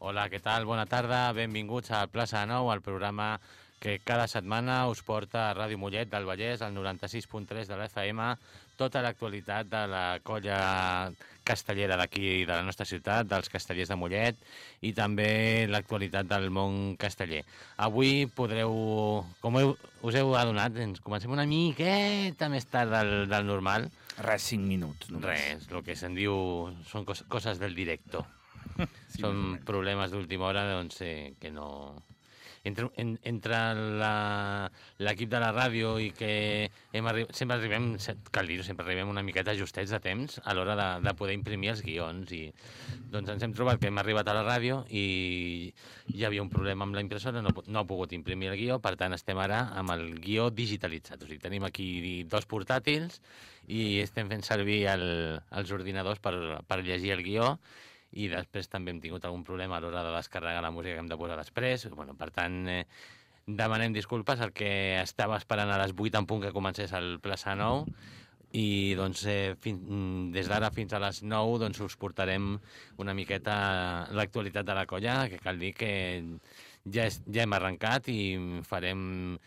Hola, què tal? Bona tarda, benvinguts a Plaça de Nou, el programa que cada setmana us porta a Ràdio Mollet del Vallès, al 96.3 de l'FM, tota l'actualitat de la colla castellera d'aquí, de la nostra ciutat, dels castellers de Mollet, i també l'actualitat del món casteller. Avui podreu, us heu adonat, ens comencem una miqueta més tard del normal. Res, 5 minuts. Només. Res, el que se'n diu són coses del directo. Sí, Són problemes d'última hora, doncs, que no... Entre l'equip de la ràdio i que sempre arribem, cal dir-ho, sempre arribem una miqueta justets de temps a l'hora de poder imprimir els guions. I doncs ens hem trobat que hem arribat a la ràdio i hi havia un problema amb la impressora, no ha pogut imprimir el guió, per tant estem ara amb el guió digitalitzat. O sigui, tenim aquí 2 portàtils i estem fent servir els ordinadors per llegir el guió. I després també hem tingut algun problema a l'hora de descarregar la música que hem de posar després. Bueno, per tant, demanem disculpes al que estava esperant a les 8 en punt que comencés el Plaça Nou i doncs, des d'ara fins a les 9 doncs, us portarem una miqueta l'actualitat de la colla, que cal dir que ja hem arrencat i farem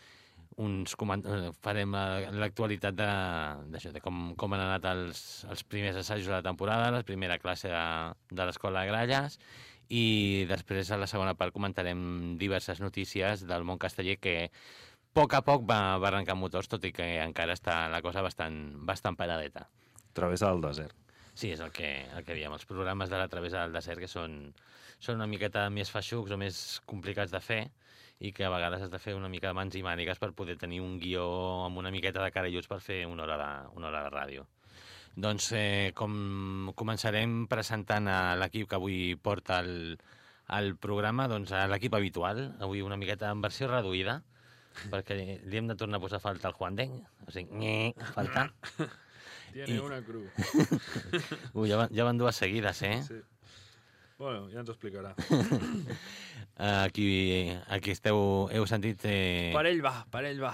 l'actualitat de com han anat els primers assajos de la temporada, la primera classe de l'Escola de Gralles, i després a la segona part comentarem diverses notícies del món casteller que a poc va arrencar motors, tot i que encara està la cosa bastant paradeta. Travessar el desert. Sí, és el que diem. Els programes de la travessa del desert que són una miqueta més feixucs o més complicats de fer, i que a vegades has de fer una mica de mans i mànigues per poder tenir un guió amb una miqueta de cara i ulls per fer una hora de ràdio. Doncs començarem presentant a l'equip que avui porta el programa, doncs a l'equip habitual, avui una miqueta en versió reduïda, perquè li hem de tornar a posar falta al Juan Deng, o sigui, falta. Tiene una cruz. Ja van 2 seguides, eh? Sí. Bueno, ja ens ho explicarà. Aquí heu sentit... Per ell va.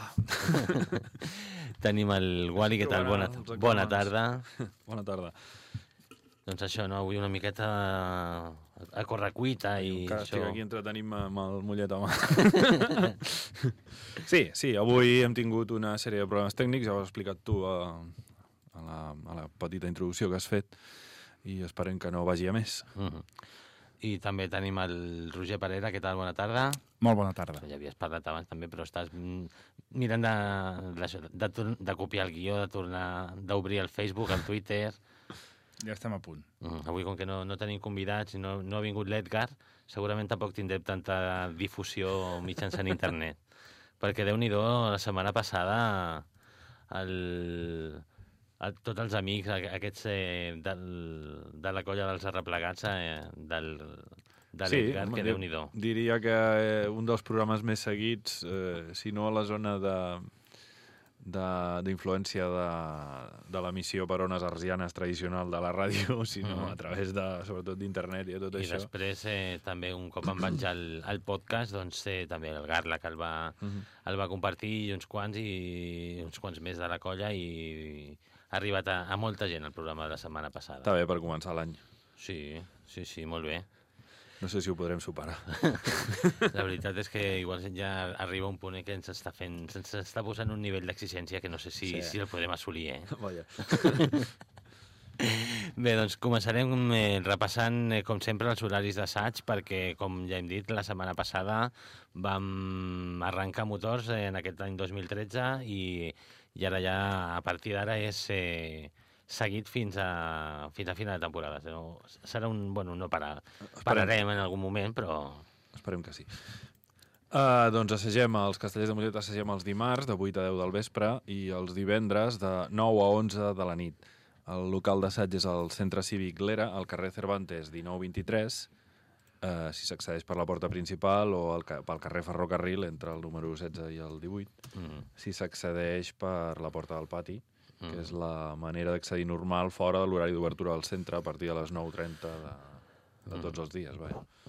Tenim el Wally, què tal? Bona tarda. Bona tarda. Doncs això, no? Avui una miqueta a correcuita i encara això. estic aquí entretenim-me amb el mullet a mà. Sí, avui hem tingut una sèrie de problemes tècnics, ja ho has explicat tu a la petita introducció que has fet, i esperem que no vagi a més. I també tenim el Roger Parera, què tal? Bona tarda. Molt bona tarda. Ja havies parlat abans també, però estàs mirant de copiar el guió, de tornar d'obrir el Facebook, el Twitter. Ja estem a punt. Avui, com que no tenim convidats i no ha vingut l'Edgar, segurament tampoc tindrem tanta difusió mitjançant internet. Perquè, Déu-n'hi-do, la setmana passada tots els amics aquests de la colla dels arreplegats de l'Edgar, que Déu-n'hi-do. Diria que un dels programes més seguits, si no a la zona d'influència de l'emissió per ones arsianes tradicional de la ràdio, sinó a través sobretot d'internet i tot això. I després també un cop em vaig al podcast, doncs també el Garla que el va compartir i uns quants més de la colla, i ha arribat a molta gent el programa de la setmana passada. Està bé per començar l'any. Sí, molt bé. No sé si ho podrem superar. La veritat és que igual ja arriba un punt que ens està posant un nivell d'exigència que no sé si el podem assolir, Vaja. Bé, doncs començarem repassant, com sempre, els horaris d'assaig, perquè, com ja hem dit, la setmana passada vam arrencar motors en aquest any 2013 i ara ja, a partir d'ara, és seguit fins a final de temporada. Serà no pararem en algun moment, però... Esperem que sí. Doncs assagem, els Castellers de Mollet assagem els dimarts de 8 a 10 del vespre i els divendres de 9 a 11 de la nit. El local d'assaig és al Centre Cívic Lera, al carrer Cervantes 1923, si s'accedeix per la porta principal, o pel carrer Ferrocarril, entre el número 16 i el 18, si s'accedeix per la porta del pati, que és la manera d'accedir normal fora de l'horari d'obertura del centre a partir de les 9:30 de tots els dies.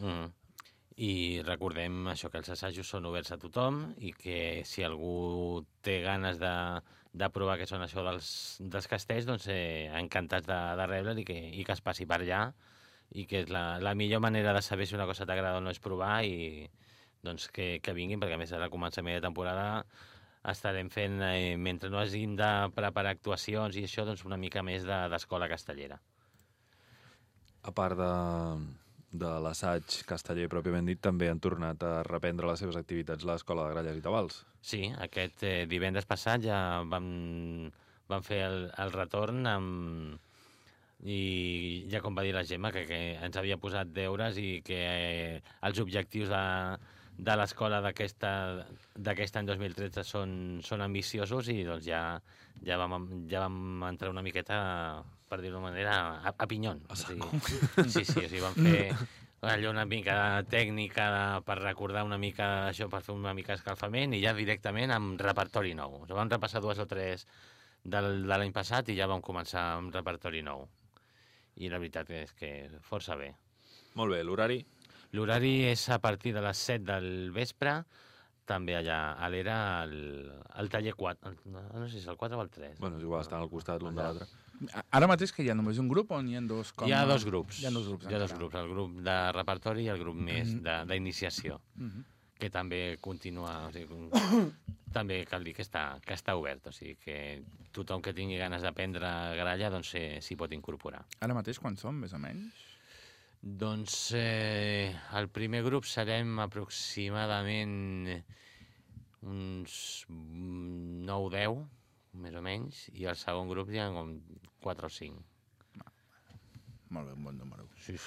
I recordem això, que els assajos són oberts a tothom i que si algú té ganes de provar què són això dels castells, doncs encantats de rebre'l i que es passi per allà i que és la millor manera de saber si una cosa t'agrada o no és provar i doncs que vinguin, perquè a més ara començament de temporada estarem fent, mentre no hàgim de preparar actuacions i això, doncs una mica més d'escola castellera. A part de l'assaig casteller pròpiament dit, també han tornat a reprendre les seves activitats a l'Escola de Gralles i Tabals. Sí, aquest divendres passat ja vam fer el retorn i ja com va dir la Gemma, que ens havia posat deures i que els objectius de l'escola d'aquest any 2013 són ambiciosos i doncs ja vam entrar una miqueta, per dir-ho d'una manera, a pinyon. Sí, o sigui, vam fer allò una mica tècnica per recordar una mica això, per fer una mica d'escalfament i ja directament amb repertori nou. Vam repassar 2 o 3 de l'any passat i ja vam començar amb repertori nou. I la veritat és que força bé. Molt bé, l'horari? L'horari és a partir de les 7 del vespre, també allà a l'era, al taller 4. No sé si és el 4 o el 3. Bueno, és igual, estan al costat l'un de l'altre. Ara mateix que hi ha només un grup o n'hi ha dos? Hi ha 2 grups. Hi ha 2 grups. Hi ha 2 grups, el grup de repertori i el grup més d'iniciació, que també continua... O sigui, també cal dir que està obert, o sigui que tothom que tingui ganes d'aprendre gralla doncs s'hi pot incorporar. Ara mateix quan som, més o menys? Doncs el primer grup serem aproximadament uns 9-10, més o menys, i el segon grup hi ha com 4 o 5. Molt bé, un bon número. Sí.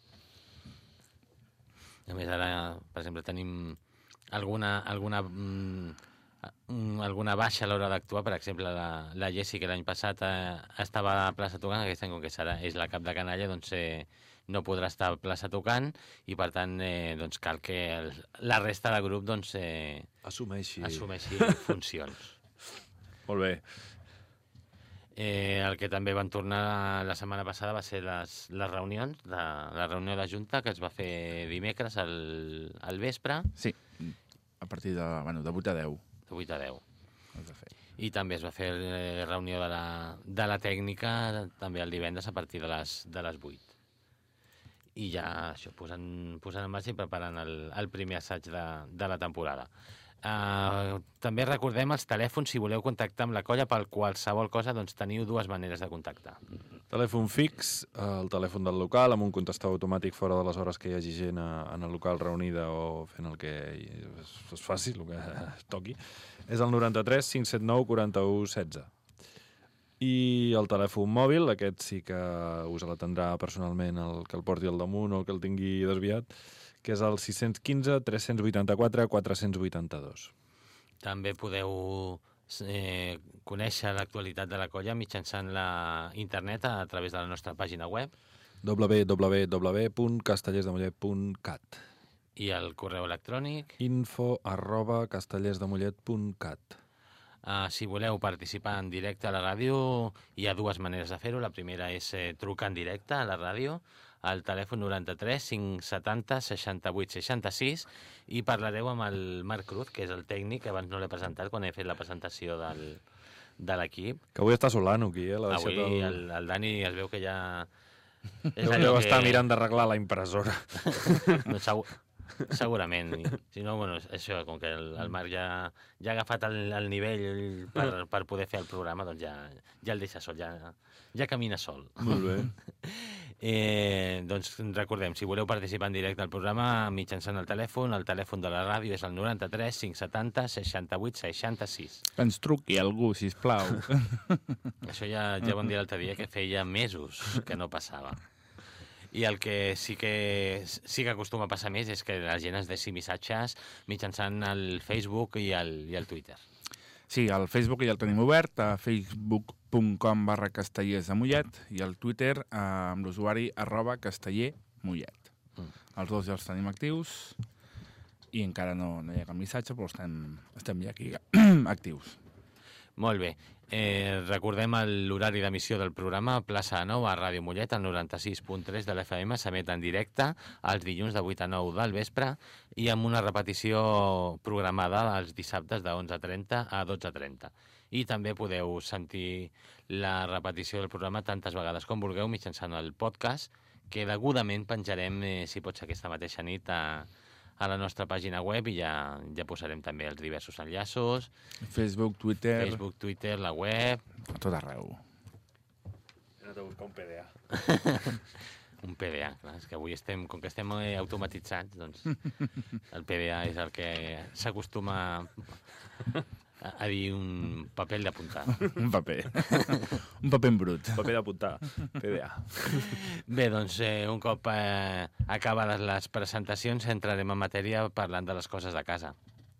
A més, ara, per exemple, tenim alguna baixa a l'hora d'actuar. Per exemple, la Jessi, que l'any passat estava a la plaça tocant, aquest any, com que és la cap de canalla, doncs no podrà estar a plaça tocant i, per tant, doncs cal que la resta de grup doncs, Assumeixi funcions. Molt bé. El que també van tornar la setmana passada va ser les reunions, la reunió de Junta, que es va fer dimecres al vespre. Sí, a partir de 8 a 10. De 8 a 10. Has de fer. I també es va fer reunió de la tècnica també el divendres a partir de les 8. I ja això, posant en marxa i preparant el primer assaig de la temporada. També recordem els telèfons, si voleu contactar amb la colla per qualsevol cosa, doncs teniu 2 maneres de contactar. Telèfon fix, el telèfon del local, amb un contestador automàtic fora de les hores que hi hagi gent en el local reunida o fent el que es faci, el que es toqui, és el 93 579 41 16. I el telèfon mòbil, aquest sí que us l'atendrà personalment el que el porti al damunt o el que el tingui desviat, que és el 615 384 482. També podeu conèixer l'actualitat de la colla mitjançant la internet a través de la nostra pàgina web www.castellersdemollet.cat i el correu electrònic info@castellersdemollet.cat. Si voleu participar en directe a la ràdio, hi ha 2 maneres de fer-ho. La primera és trucar en directe a la ràdio al telèfon 93 570 68 66 i parlareu amb el Marc Cruz, que és el tècnic, que abans no l'he presentat quan he fet la presentació de l'equip. Que avui està solano aquí, l'ha deixat Avui el Dani es veu que ja... Deu estar mirant d'arreglar la impressora. Segurament. Si no, bueno, això, com que el Marc ja ha agafat el nivell per poder fer el programa, doncs ja el deixa sol, ja camina sol. Molt bé. Doncs recordem, si voleu participar en directe al programa mitjançant el telèfon de la ràdio és el 93 570 68 66. Que ens truqui algú, sisplau. Això ja vam dir l'altre dia, que feia mesos que no passava. I el que sí que acostuma a passar més és que la gent es deixi missatges mitjançant el Facebook i el Twitter. Sí, el Facebook ja el tenim obert, a facebook.com/castellersdemollet i el Twitter amb l'usuari @castellermollet. Els dos ja els tenim actius i encara no hi ha cap missatge, però estem ja aquí actius. Molt bé. Recordem l'horari d'emissió del programa Plaça de Nou a Ràdio Mollet, al 96.3 de l'FM, s'emet en directe els dilluns de 8 a 9 del vespre i amb una repetició programada els dissabtes de 11:30 a 12:30. I també podeu sentir la repetició del programa tantes vegades com vulgueu mitjançant el podcast, que degudament penjarem, si pot ser aquesta mateixa nit, a la nostra pàgina web i ja posarem també els diversos enllaços. Facebook, Twitter, la web... a tot arreu. He anat a buscar un PDA. Un PDA, clar, és que avui com que estem automatitzats, doncs el PDA és el que s'acostuma a dir un paper d'apuntar. Un paper. Un paper en brut. Paper d'apuntar, PDA. Bé, doncs un cop acabades les presentacions entrarem en matèria parlant de les coses de casa.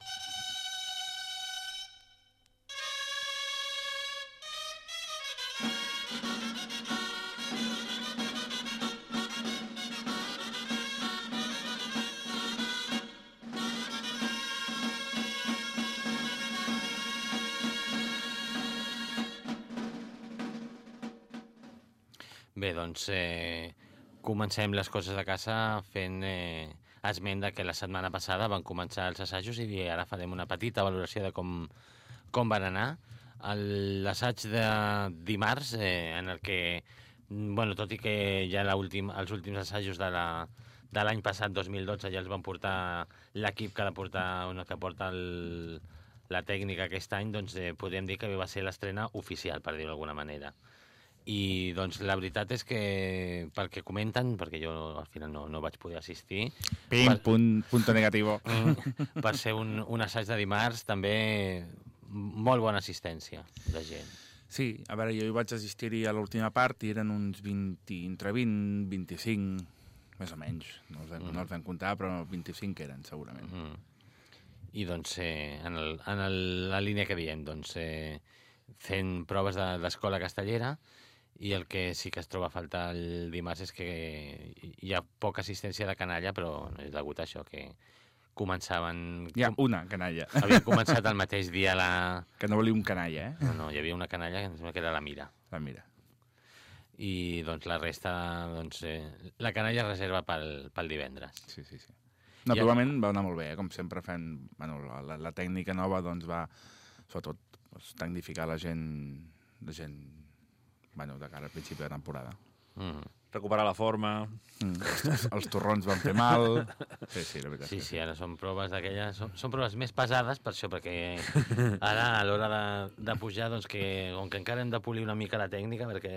Bé, doncs comencem les coses de casa fent esment de que la setmana passada van començar els assajos i ara farem una petita valoració de com van anar. L'assaig de dimarts, en el que, bueno, tot i que ja els últims assajos de l'any passat, 2012, ja els van portar l'equip que porta la tècnica aquest any, doncs podríem dir que va ser l'estrena oficial, per dir-ho d'alguna manera. I doncs la veritat és que, pel que comenten, perquè jo al final no vaig poder assistir... Punto negativo. Per ser un assaig de dimarts, també molt bona assistència de gent. Sí, a veure, jo hi vaig assistir-hi a l'última part i eren uns 20, entre 20, 25, més o menys. No els vam comptar, però 25 eren, segurament. I doncs, en la línia que diem, doncs, fent proves d'escola castellera, i el que sí que es troba a faltar el dimarts és que hi ha poca assistència de canalla, però és degut a això, que començaven... Hi ha una canalla. Havien començat el mateix dia Que no volia un canalla, eh? No, hi havia una canalla que em sembla que era la Mira. La Mira. I doncs la resta, doncs, la canalla es reserva pel divendres. Sí. Naturalment va anar molt bé, com sempre fem... Bueno, la tècnica nova doncs va, sobretot, tecnificar la gent bueno, de cara al principi de temporada. Recuperar la forma. Els torrons van fer mal. Sí, la veritat. Sí, ara són proves d'aquelles... Són proves més pesades, per això, perquè ara, a l'hora de pujar, doncs que, com que encara hem de polir una mica la tècnica, perquè...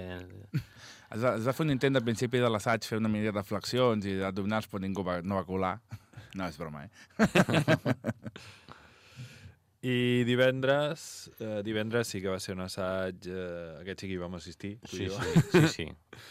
Es va fer un intent al principi de l'assaig, fer una mica de flexions i d'abdominals, però ningú no va colar. No, és broma, I divendres sí que va ser un assaig, aquest sí que hi vam assistir. Sí.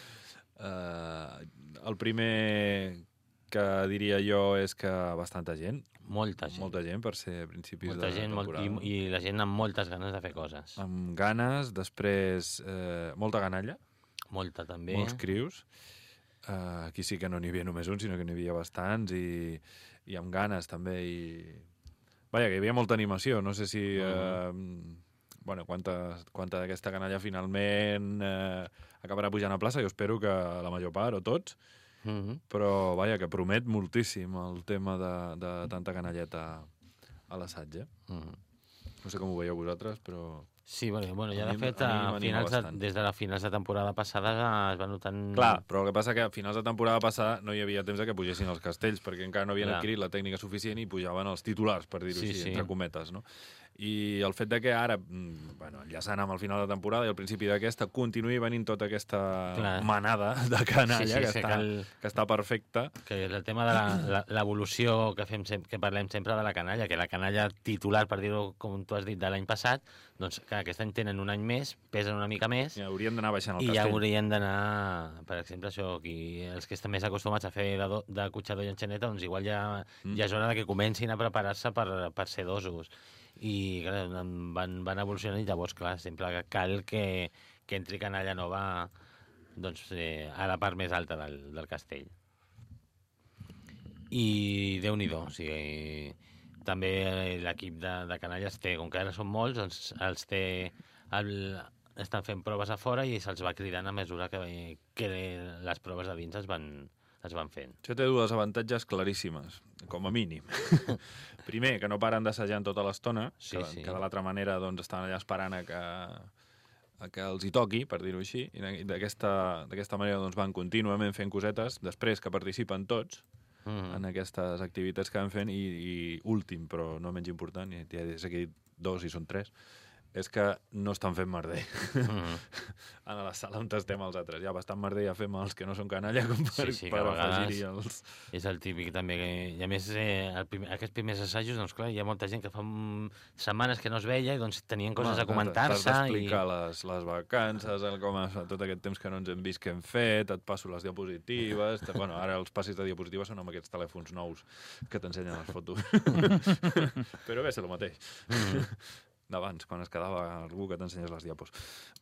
El primer que diria jo és que bastanta gent. Molta gent Per ser principis de temporada. I la gent amb moltes ganes de fer coses. Amb ganes, després molta ganalla. Molta, també. Molts crius. Aquí sí que no n'hi havia només un, sinó que n'hi havia bastants i amb ganes també Vaja, que hi havia molta animació. No sé si... bueno, quanta d'aquesta canalla finalment acabarà pujant a plaça. Jo espero que la major part, o tots. Però, vaja, que promet moltíssim el tema de tanta canalleta a l'assaig, No sé com ho veieu vosaltres, però... Sí, bueno, ja de fet, des de finals de temporada passada es va notant... Clar, però el que passa que a finals de temporada passada no hi havia temps que pugessin els castells, perquè encara no havien adquirit la tècnica suficient i pujaven els titulars, per dir-ho així, entre cometes, no? I el fet de que ara, enllaçant amb el final de temporada i al principi d'aquesta, continuï venint tota aquesta manada de canalla que està perfecta. Que és el tema de l'evolució que parlem sempre de la canalla, que la canalla titular, per dir-ho com tu has dit, de l'any passat, doncs que aquest any tenen un any més, pesen una mica més... I haurien d'anar baixant el castell. I ja haurien d'anar, per exemple, això, els que estan més acostumats a fer de cotxador i enxaneta, doncs igual ja és hora que comencin a preparar-se per ser dosos. I clar, van evolucionant i llavors, clar, sempre cal que entri canalla nova doncs, a la part més alta del castell. I Déu-n'hi-do, o sigui, també l'equip de canalles té, com que ara són molts, doncs estan fent proves a fora i se'ls va cridant a mesura que les proves de dins es van fent. Això té dues avantatges claríssimes, com a mínim. Primer, que no paren d'assajant tota l'estona, que de l'altra manera doncs, estaven allà esperant que els hi toqui, per dir-ho així, i d'aquesta manera doncs, van contínuament fent cosetes, després que participen tots en aquestes activitats que van fent, i últim, però no menys important, i ja és aquí 2 i són 3, és que no estan fent merder a la sala on estem els altres. Ja bastant merder ja fem els que no són canalla com per afegir-hi els... És el típic també, i a més aquests primers assajos, doncs clar, hi ha molta gent que fa setmanes que no es veia i doncs tenien coses a comentar-se. T'has d'explicar les vacances, tot aquest temps que no ens hem vist que hem fet, et passo les diapositives... Bueno, ara els passis de diapositives són amb aquests telèfons nous que t'ensenyen les fotos. Però bé, és el mateix. D'abans, quan es quedava algú que t'ensenyés les diapos.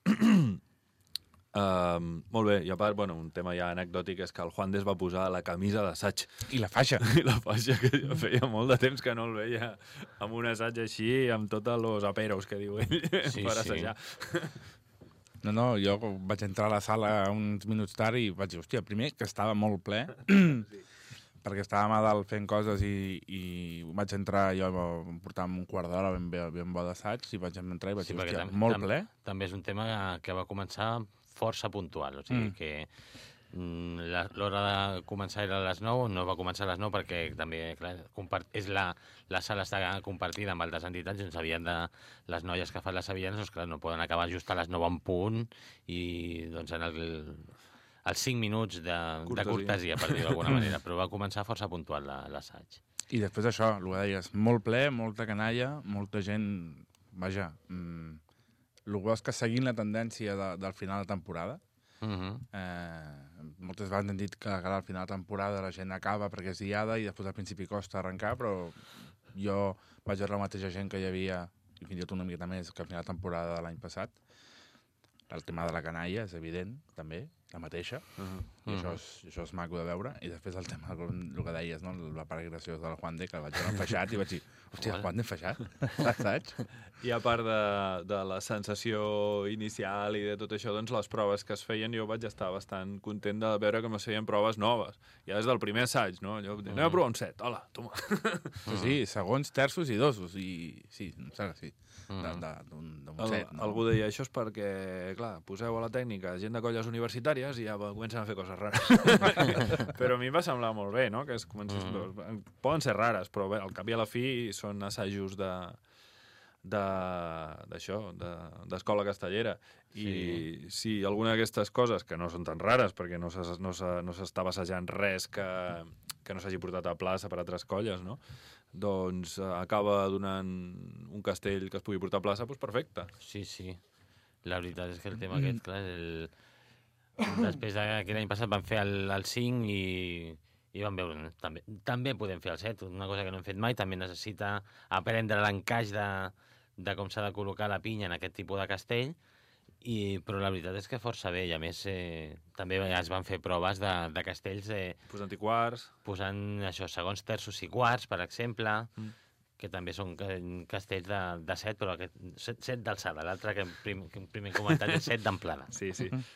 Molt bé, i a part, un tema ja anecdòtic és que el Juan Des va posar la camisa d'assaig. I la faixa. I la faixa, que jo feia molt de temps que no el veia amb un assaig així, amb tots els aperos que diu ell, per assajar. No, jo vaig entrar a la sala uns minuts tard i vaig dir, hòstia, primer que estava molt ple, perquè estàvem a dalt fent coses i vaig entrar, jo em portava un quart d'hora ben bo d'assaig, i vaig entrar i vaig dir, hòstia, molt ple. També és un tema que va començar força puntual, o sigui que l'hora de començar era a les 9, no va començar a les 9 perquè també, clar, la sala està compartida amb altres entitats, doncs les noies que fan les sevillanes, doncs clar, no poden acabar just a les 9 en punt, i doncs en els 5 minuts de cortesia, per dir-ho d'alguna manera, però va començar força puntual l'assaig. I després això, el que deies, molt ple, molta canalla, molta gent... Vaja, el bo és que seguint la tendència del final de temporada, moltes vegades hem dit que al final de temporada la gent acaba perquè és diada i després al principi costa arrencar, però jo vaig veure la mateixa gent que hi havia, i fins i tot una miqueta més que al final de temporada de l'any passat. El tema de la canalla és evident, també, la mateixa, i això és maco de veure. I després el tema, el que deies, no? La part graciosa del Juan de, que vaig veure enfaixat i vaig dir, hòstia, el Juan de enfaixat, saps? I a part de la sensació inicial i de tot això, doncs les proves que es feien, jo vaig estar bastant content de veure que es feien proves noves. Ja des del primer assaig, no? Jo anem a provar un 7, hola, toma. Sí, segons, terços i dosos, i sí, em sembla que sí. D'un set, no? Algú deia, això és perquè, clar, poseu a la tècnica gent de colles universitàries i ja comencen a fer coses rares. Però a mi em va semblar molt bé, no? Que poden ser rares, però bé, al cap i a la fi són assajos d'escola castellera. I si alguna d'aquestes coses, que no són tan rares, perquè no s'estava assajant res que no s'hagi portat a plaça per altres colles, no? Doncs acaba donant un castell que es pugui portar a plaça, doncs perfecte. Sí. La veritat és que el tema aquest, clar, després que l'any passat van fer el 5 i van veure, també podem fer el 7, una cosa que no hem fet mai, també necessita aprendre l'encaix de com s'ha de col·locar la pinya en aquest tipus de castell, però la veritat és que força bé, i a més també es van fer proves de castells posant-hi quarts, posant això, segons, terços i quarts, per exemple, que també són castells de 7, però aquest 7 d'alçada, l'altre que primer he comentat és 7 d'amplada. Sí.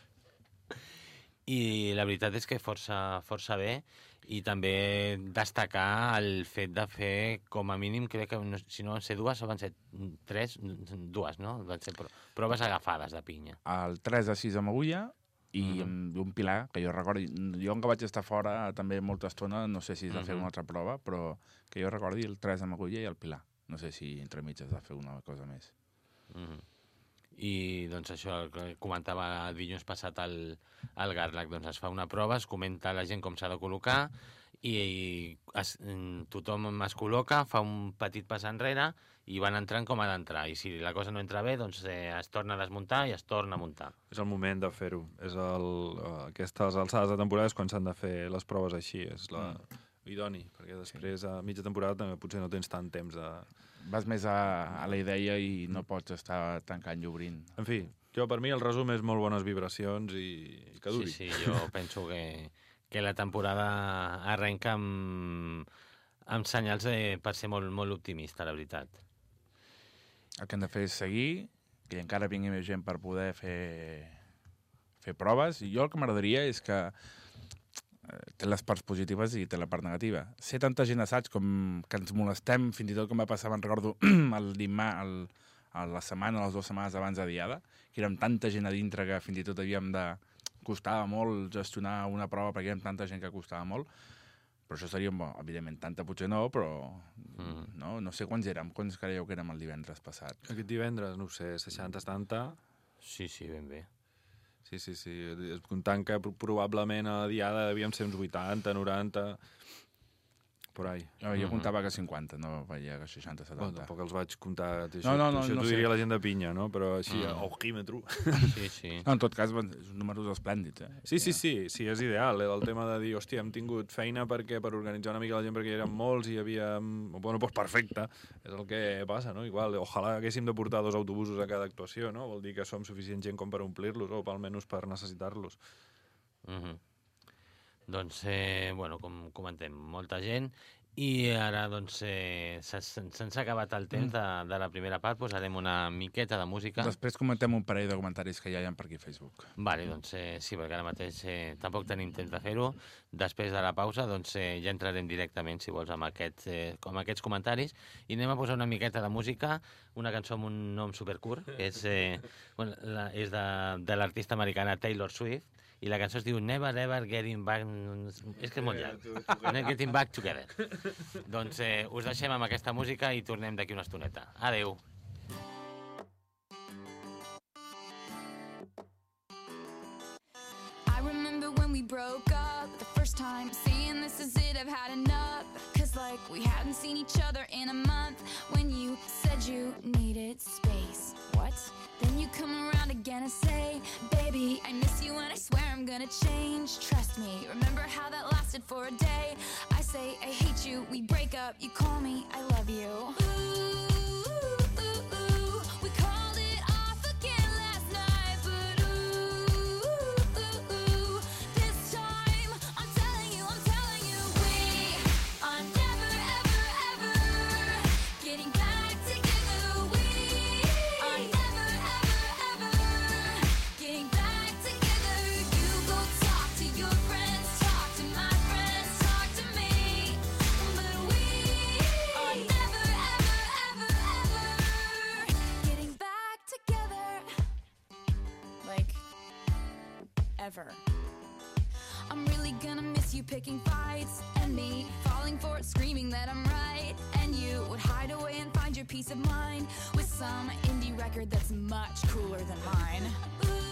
I la veritat és que força bé, i també destacar el fet de fer, com a mínim, crec que si no van ser dues, o van ser dues, no? Van ser proves agafades de pinya. El 3 a 6 amb agulla i un pilar, que jo recordi, jo que vaig estar fora també molta estona, no sé si es va fer una altra prova, però que jo recordi el 3 amb agulla i el pilar. No sé si entre mig es va fer una cosa més. I doncs això, el que comentava dilluns passat al Garlac, doncs es fa una prova, es comenta a la gent com s'ha de col·locar i tothom es col·loca, fa un petit pas enrere i van entrant com ha d'entrar, i si la cosa no entra bé, doncs es torna a desmuntar i es torna a muntar. És el moment de fer-ho. Aquestes alçades de temporada és quan s'han de fer les proves així, és idoni, perquè després a mitja temporada també potser no tens tant temps de... Vas més a la idea i no pots estar tancant i obrint. En fi, per mi el resum és molt bones vibracions i que duri. Sí, jo penso que la temporada arrenca amb senyals per ser molt, molt optimista, la veritat. El que hem de fer és seguir, que encara vingui més gent per poder fer proves. I jo el que m'agradaria és que té les parts positives i té la part negativa. Ser tanta gent assaig com que ens molestem, fins i tot com va passar, me'n recordo, a la setmana, les 2 setmanes abans de Diada, que érem tanta gent a dintre que fins i tot havíem de... Costava molt gestionar una prova perquè érem tanta gent que costava molt, però això seria, bon, evidentment, tanta potser no, però no sé quants érem, quants creieu que érem el divendres passat? Aquest divendres, no ho sé, 60, 70... Sí, ben bé. Sí, comptant que probablement a Diada devíem ser uns 80, 90... por ahí. Jo comptava que 50, no veia que 60, 70. Bueno, tampoc els vaig comptar. No t'ho sé. diria la gent de Pinya, no? Però així, a ojímetro. Sí. No, en tot cas, són números esplèndids, eh? Sí, és ideal. El tema de dir, hòstia, hem tingut feina per organitzar una mica la gent, perquè hi eren molts i hi havia... Bueno, doncs perfecte. És el que passa, no? Igual, ojalà haguéssim de portar 2 autobusos a cada actuació, no? Vol dir que som suficient gent com per omplir-los, o almenys per necessitar-los. Doncs, bueno, com comentem, molta gent, i ara, doncs, se'ns ha acabat el temps de la primera part, posarem una miqueta de música. Després comentem un parell de comentaris que ja hi ha per aquí a Facebook. Vale, doncs sí, perquè ara mateix tampoc tenim temps de fer-ho. Després de la pausa, doncs ja entrarem directament, si vols, amb aquests comentaris, i anem a posar una miqueta de música, una cançó amb un nom supercurt, que és de l'artista americana Taylor Swift, i la cançó es diu Never Ever Getting Back... És que és molt llarg. Never Getting Back Together. Doncs us deixem amb aquesta música i tornem d'aquí una estoneta. Adeu. I remember when we broke up, the first time saying this is it, I've had enough. Cause like we hadn't seen each other in a month, when you said you needed space. What? Then you come around again and say, baby, I miss you and I swear I'm gonna change. Trust me, remember how that lasted for a day? I say I hate you, we break up, you call me, I love you. We called it off again last night, but this time I'm telling you, we are never, ever, ever getting back together. We are never, ever, ever getting back together. You go talk to your friends, talk to my friends, talk to me, but we are never, ever, ever, ever getting back together. Like, ever. I'm really gonna miss you picking fights, and me falling for it, screaming that I'm right, and you would hide away and find your peace of mind with some indie record that's much cooler than mine.